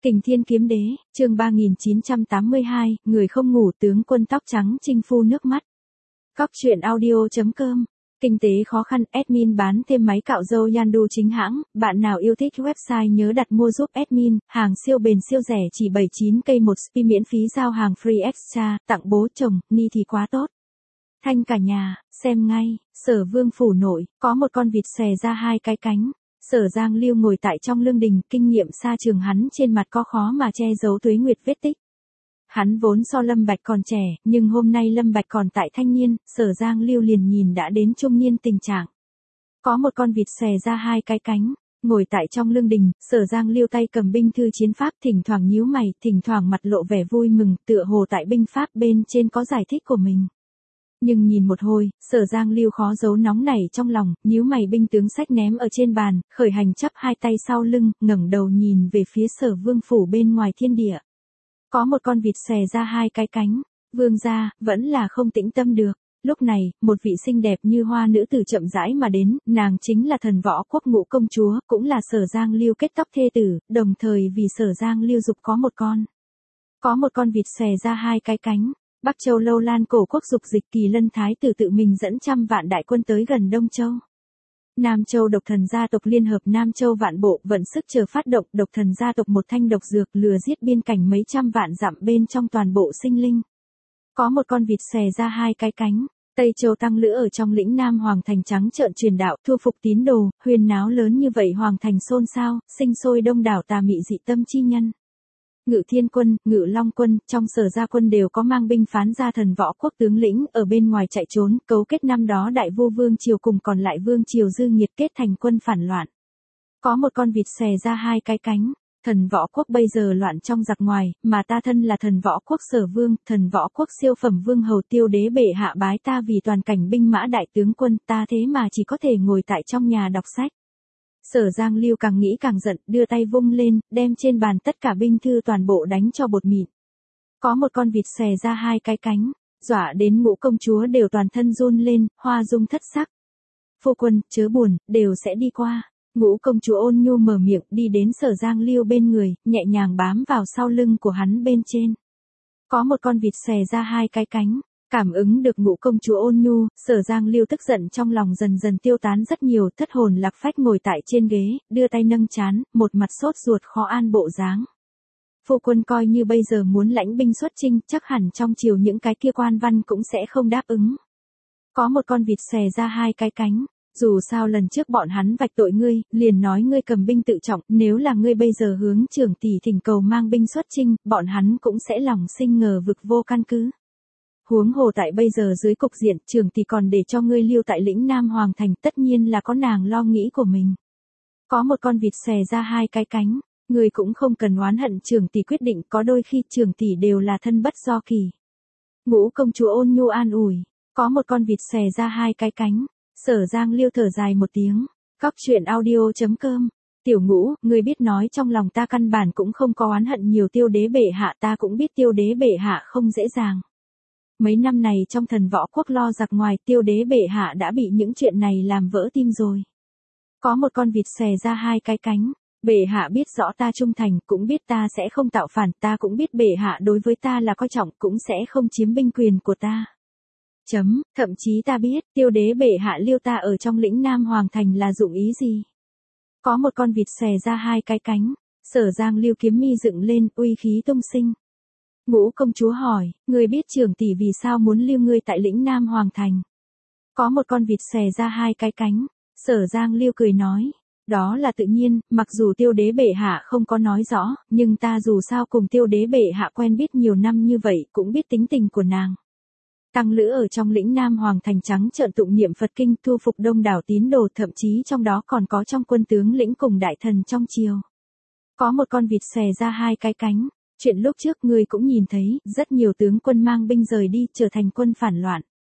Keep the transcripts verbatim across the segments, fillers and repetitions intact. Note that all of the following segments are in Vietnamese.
Kình Thiên Kiếm Đế, chương ba nghìn chín trăm tám mươi hai, người không ngủ tướng quân tóc trắng chinh phu nước mắt. Cóc truyện audio chấm com. Kinh tế khó khăn, admin bán thêm máy cạo râu Yandu chính hãng, bạn nào yêu thích website nhớ đặt mua giúp admin, hàng siêu bền siêu rẻ chỉ bảy mươi chín k một spi miễn phí giao hàng free extra, tặng bố chồng, ni thì quá tốt. Thanh cả nhà, xem ngay, Sở Vương phủ nội, có một con vịt xòe ra hai cái cánh. Sở Giang Liêu ngồi tại trong lương đình, kinh nghiệm xa trường hắn trên mặt có khó mà che giấu tuế nguyệt vết tích. Hắn vốn so Lâm Bạch còn trẻ, nhưng hôm nay Lâm Bạch còn tại thanh niên, Sở Giang Liêu liền nhìn đã đến trung niên tình trạng. Có một con vịt xòe ra hai cái cánh, ngồi tại trong lương đình, Sở Giang Liêu tay cầm binh thư chiến pháp, thỉnh thoảng nhíu mày, thỉnh thoảng mặt lộ vẻ vui mừng, tựa hồ tại binh pháp bên trên có giải thích của mình. Nhưng nhìn một hồi, Sở Giang Liêu khó giấu nóng nảy trong lòng, nhíu mày binh tướng sách ném ở trên bàn, khởi hành chắp hai tay sau lưng, ngẩng đầu nhìn về phía Sở Vương phủ bên ngoài thiên địa. Có một con vịt xòe ra hai cái cánh, vương gia, vẫn là không tĩnh tâm được. Lúc này, một vị xinh đẹp như hoa nữ tử chậm rãi mà đến, nàng chính là Thần Võ Quốc Ngũ công chúa, cũng là Sở Giang Liêu kết tóc thê tử, đồng thời vì Sở Giang Liêu dục có một con. Có một con vịt xòe ra hai cái cánh. Bắc Châu Lâu Lan cổ quốc dục dịch Kỳ Lân Thái tử tự mình dẫn trăm vạn đại quân tới gần Đông Châu. Nam Châu độc thần gia tộc liên hợp Nam Châu vạn bộ vận sức chờ phát động, độc thần gia tộc một thanh độc dược lừa giết biên cảnh mấy trăm vạn dặm bên trong toàn bộ sinh linh. Có một con vịt xòe ra hai cái cánh. Tây Châu tăng lữ ở trong lĩnh Nam Hoàng thành trắng trợn truyền đạo, thu phục tín đồ, huyên náo lớn như vậy Hoàng thành xôn xao, sinh sôi đông đảo tà mị dị tâm chi nhân. Ngự Thiên quân, Ngự Long quân, trong Sở gia quân đều có mang binh phán ra Thần Võ Quốc tướng lĩnh ở bên ngoài chạy trốn, cấu kết năm đó đại vô vương triều cùng còn lại vương triều dư nghiệt kết thành quân phản loạn. Có một con vịt xòe ra hai cái cánh. Thần Võ Quốc bây giờ loạn trong giặc ngoài, mà ta thân là Thần Võ Quốc Sở Vương, Thần Võ Quốc siêu phẩm vương hầu Tiêu Đế bệ hạ bái ta vì toàn cảnh binh mã đại tướng quân, ta thế mà chỉ có thể ngồi tại trong nhà đọc sách. Sở Giang Liêu càng nghĩ càng giận, đưa tay vung lên, đem trên bàn tất cả binh thư toàn bộ đánh cho bột mịn. Có một con vịt xòe ra hai cái cánh, dọa đến Ngũ công chúa đều toàn thân run lên, hoa dung thất sắc. Phu quân, chớ buồn, đều sẽ đi qua. Ngũ công chúa ôn nhu mở miệng, đi đến Sở Giang Liêu bên người, nhẹ nhàng bám vào sau lưng của hắn bên trên. Có một con vịt xòe ra hai cái cánh. Cảm ứng được Ngũ công chúa ôn nhu, Sở Giang Liêu tức giận trong lòng dần dần tiêu tán rất nhiều, thất hồn lạc phách ngồi tại trên ghế, đưa tay nâng trán, một mặt sốt ruột khó an bộ dáng. Phu quân coi như bây giờ muốn lãnh binh xuất chinh, chắc hẳn trong triều những cái kia quan văn cũng sẽ không đáp ứng. Có một con vịt xòe ra hai cái cánh. Dù sao lần trước bọn hắn vạch tội ngươi, liền nói ngươi cầm binh tự trọng, nếu là ngươi bây giờ hướng trưởng tỷ thỉnh cầu mang binh xuất chinh, bọn hắn cũng sẽ lòng sinh ngờ vực vô căn cứ. Huống hồ tại bây giờ dưới cục diện, trưởng tỷ còn để cho ngươi lưu tại lĩnh Nam Hoàng thành, tất nhiên là có nàng lo nghĩ của mình. Có một con vịt xòe ra hai cái cánh, ngươi cũng không cần oán hận trưởng tỷ quyết định, có đôi khi trưởng tỷ đều là thân bất do kỳ. Ngũ công chúa ôn nhu an ủi, có một con vịt xòe ra hai cái cánh. Sở Giang Liêu thở dài một tiếng. Cóc truyện audio chấm com. Tiểu Ngũ, ngươi biết nói trong lòng ta căn bản cũng không có oán hận nhiều Tiêu Đế bệ hạ, ta cũng biết Tiêu Đế bệ hạ không dễ dàng. Mấy năm này trong Thần Võ Quốc lo giặc ngoài, Tiêu Đế bệ hạ đã bị những chuyện này làm vỡ tim rồi. Có một con vịt xòe ra hai cái cánh. Bệ hạ biết rõ ta trung thành, cũng biết ta sẽ không tạo phản, ta cũng biết bệ hạ đối với ta là coi trọng, cũng sẽ không chiếm binh quyền của ta. Chấm, thậm chí ta biết, Tiêu Đế bệ hạ liêu ta ở trong lĩnh Nam Hoàng thành là dụng ý gì. Có một con vịt xòe ra hai cái cánh. Sở Giang Liêu kiếm mi dựng lên, uy khí tung sinh. Ngũ công chúa hỏi, ngươi biết trưởng tỷ vì sao muốn lưu ngươi tại lĩnh Nam Hoàng thành. Có một con vịt xòe ra hai cái cánh. Sở Giang Liêu cười nói, đó là tự nhiên, mặc dù Tiêu Đế bệ hạ không có nói rõ, nhưng ta dù sao cùng Tiêu Đế bệ hạ quen biết nhiều năm như vậy, cũng biết tính tình của nàng. Tăng lữ ở trong lĩnh Nam Hoàng thành trắng trợn tụng niệm Phật kinh, thu phục đông đảo tín đồ, thậm chí trong đó còn có trong quân tướng lĩnh cùng đại thần trong triều. Có một con vịt xòe ra hai cái cánh. Chuyện lúc trước ngươi cũng nhìn thấy, rất nhiều tướng quân mang binh rời đi, trở thành quân phản loạn.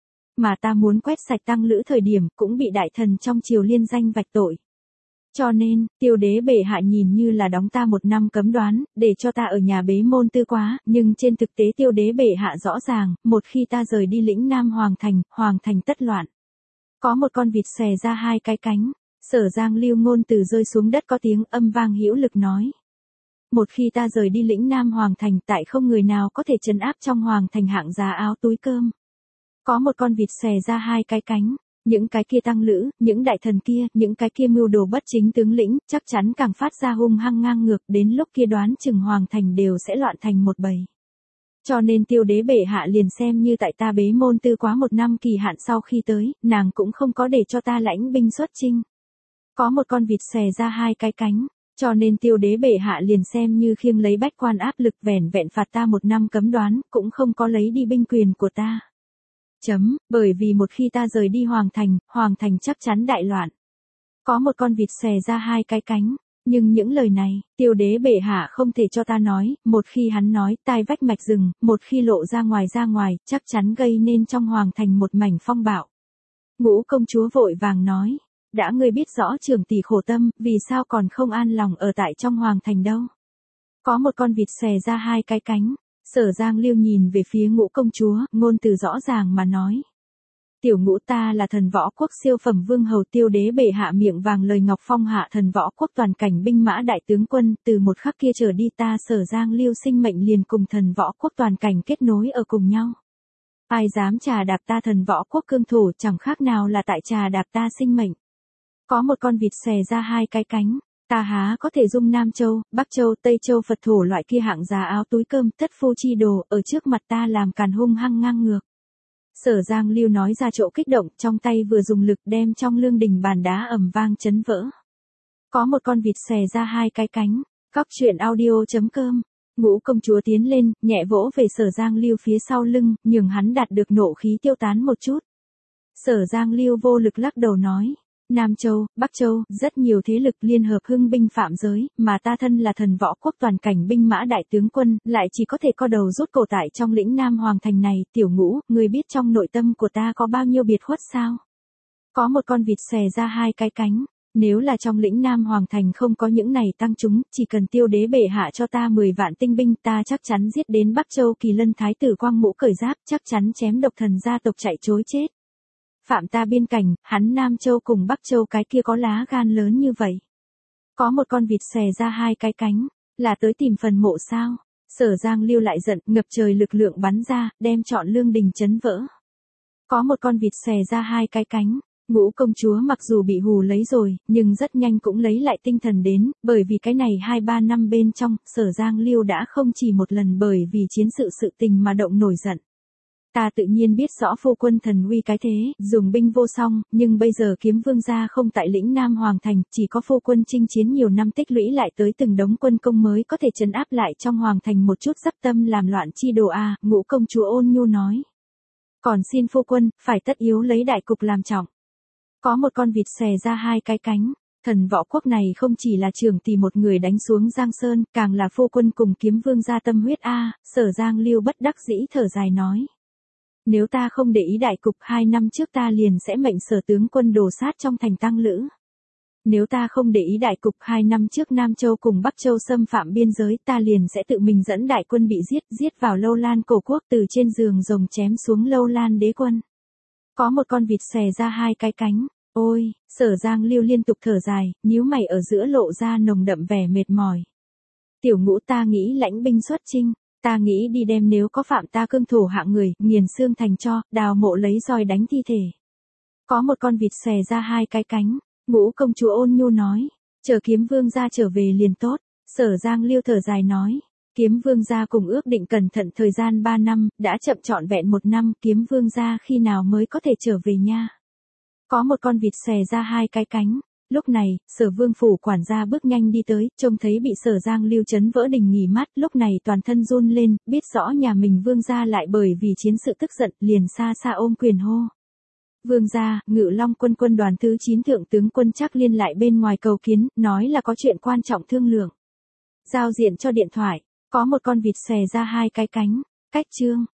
Mà ta muốn quét sạch tăng lữ thời điểm, cũng bị đại thần trong triều liên danh vạch tội. Cho nên, Tiêu Đế bệ hạ nhìn như là đóng ta một năm cấm đoán, để cho ta ở nhà bế môn tư quá, nhưng trên thực tế Tiêu Đế bệ hạ rõ ràng, một khi ta rời đi lĩnh Nam Hoàng thành, Hoàng thành tất loạn. Có một con vịt xòe ra hai cái cánh. Sở Giang Liêu ngôn từ rơi xuống đất có tiếng âm vang hữu lực nói. một khi ta rời đi lĩnh Nam Hoàng Thành tại không người nào có thể trấn áp trong Hoàng Thành hạng giá áo túi cơm. Có một con vịt xòe ra hai cái cánh, những cái kia tăng lữ, những đại thần kia, những cái kia mưu đồ bất chính tướng lĩnh, chắc chắn càng phát ra hung hăng ngang ngược, đến lúc kia đoán chừng Hoàng Thành đều sẽ loạn thành một bầy. Cho nên Tiêu đế bệ hạ liền xem như tại ta bế môn tư quá một năm kỳ hạn sau khi tới, nàng cũng không có để cho ta lãnh binh xuất chinh. Có một con vịt xòe ra hai cái cánh, cho nên Tiêu đế bệ hạ liền xem như khiêng lấy bách quan áp lực vẻn vẹn phạt ta một năm cấm đoán, cũng không có lấy đi binh quyền của ta. Chấm, bởi vì một khi ta rời đi Hoàng Thành, Hoàng Thành chắc chắn đại loạn. Có một con vịt xòe ra hai cái cánh, nhưng những lời này, Tiêu đế bệ hạ không thể cho ta nói, một khi hắn nói, tai vách mạch rừng, một khi lộ ra ngoài ra ngoài, chắc chắn gây nên trong Hoàng Thành một mảnh phong bạo. Ngũ công chúa vội vàng nói, đã ngươi biết rõ trưởng tỷ khổ tâm, vì sao còn không an lòng ở tại trong Hoàng Thành đâu. Có một con vịt xòe ra hai cái cánh, Sở Giang Liêu nhìn về phía Ngũ công chúa, ngôn từ rõ ràng mà nói. Tiểu Ngũ ta là thần võ quốc siêu phẩm vương hầu Tiêu đế bệ hạ miệng vàng lời ngọc phong hạ thần võ quốc toàn cảnh binh mã đại tướng quân, từ một khắc kia trở đi ta Sở Giang Liêu sinh mệnh liền cùng thần võ quốc toàn cảnh kết nối ở cùng nhau. Ai dám trà đạp ta thần võ quốc cương thổ chẳng khác nào là tại trà đạp ta sinh mệnh. Có một con vịt xòe ra hai cái cánh, ta há có thể dung Nam Châu, Bắc Châu, Tây Châu Phật thổ loại kia hạng giá áo túi cơm thất phu chi đồ ở trước mặt ta làm càn hung hăng ngang ngược. Sở Giang Liêu nói ra chỗ kích động, trong tay vừa dùng lực đem trong lương đình bàn đá ầm vang chấn vỡ. Có một con vịt xòe ra hai cái cánh, Cóc truyện audio chấm com. Ngũ công chúa tiến lên, nhẹ vỗ về Sở Giang Liêu phía sau lưng, nhường hắn đạt được nộ khí tiêu tán một chút. Sở Giang Liêu vô lực lắc đầu nói, Nam Châu, Bắc Châu, rất nhiều thế lực liên hợp hưng binh phạm giới, mà ta thân là thần võ quốc toàn cảnh binh mã đại tướng quân, lại chỉ có thể co đầu rút cổ tại trong lĩnh Nam Hoàng Thành này, Tiểu Ngũ, ngươi biết trong nội tâm của ta có bao nhiêu biệt khuất sao? Có một con vịt xòe ra hai cái cánh, nếu là trong lĩnh Nam Hoàng Thành không có những này tăng chúng, chỉ cần Tiêu đế bệ hạ cho ta mười vạn tinh binh, ta chắc chắn giết đến Bắc Châu Kỳ Lân thái tử Quang Mũ cởi giáp, chắc chắn chém độc thần gia tộc chạy trối chết. Phạm ta biên cảnh, hắn Nam Châu cùng Bắc Châu cái kia có lá gan lớn như vậy. Có một con vịt xòe ra hai cái cánh, là tới tìm phần mộ sao? Sở Giang Liêu lại giận, ngập trời lực lượng bắn ra, đem trọn lương đình chấn vỡ. Có một con vịt xòe ra hai cái cánh, Ngũ công chúa mặc dù bị hù lấy rồi, nhưng rất nhanh cũng lấy lại tinh thần đến, bởi vì cái này hai ba năm bên trong, Sở Giang Liêu đã không chỉ một lần bởi vì chiến sự sự tình mà động nổi giận. Ta tự nhiên biết rõ phu quân thần uy cái thế, dùng binh vô song, nhưng bây giờ kiếm vương gia không tại lĩnh Nam Hoàng Thành, chỉ có phu quân chinh chiến nhiều năm tích lũy lại tới từng đống quân công mới có thể trấn áp lại trong Hoàng Thành một chút dắp tâm làm loạn chi đồ a. Ngũ công chúa ôn nhu nói. Còn xin phu quân, phải tất yếu lấy đại cục làm trọng. Có một con vịt xòe ra hai cái cánh, thần võ quốc này không chỉ là trưởng tỷ một người đánh xuống Giang Sơn, càng là phu quân cùng kiếm vương gia tâm huyết a. Sở Giang Liêu bất đắc dĩ thở dài nói. Nếu ta không để ý đại cục, hai năm trước ta liền sẽ mệnh Sở tướng quân đổ sát trong thành tăng lữ. Nếu ta không để ý đại cục, hai năm trước Nam Châu cùng Bắc Châu xâm phạm biên giới, ta liền sẽ tự mình dẫn đại quân bị giết, giết vào Lâu Lan cổ quốc, từ trên giường rồng chém xuống Lâu Lan đế quân. Có một con vịt xòe ra hai cái cánh, ôi, Sở Giang Liêu liên tục thở dài, nhíu mày ở giữa lộ ra nồng đậm vẻ mệt mỏi. Tiểu Ngũ ta nghĩ lãnh binh xuất chinh. Ta nghĩ đi đem nếu có phạm ta cương thổ hạng người, nghiền xương thành cho, đào mộ lấy roi đánh thi thể. Có một con vịt xòe ra hai cái cánh, Ngũ công chúa ôn nhu nói, chờ kiếm vương gia trở về liền tốt. Sở Giang Liêu thở dài nói, kiếm vương gia cùng ước định cẩn thận thời gian ba năm, đã chậm trọn vẹn một năm, kiếm vương gia khi nào mới có thể trở về nha. Có một con vịt xòe ra hai cái cánh. Lúc này, Sở Vương phủ quản gia bước nhanh đi tới, trông thấy bị Sở Giang Liêu chấn vỡ đình nghỉ mát, lúc này toàn thân run lên, biết rõ nhà mình vương gia lại bởi vì chiến sự tức giận, liền xa xa ôm quyền hô. Vương gia, Ngự Long quân quân đoàn thứ chín thượng tướng quân Trác Liên lại bên ngoài cầu kiến, nói là có chuyện quan trọng thương lượng. Giao diện cho điện thoại, có một con vịt xòe ra hai cái cánh, cách chương.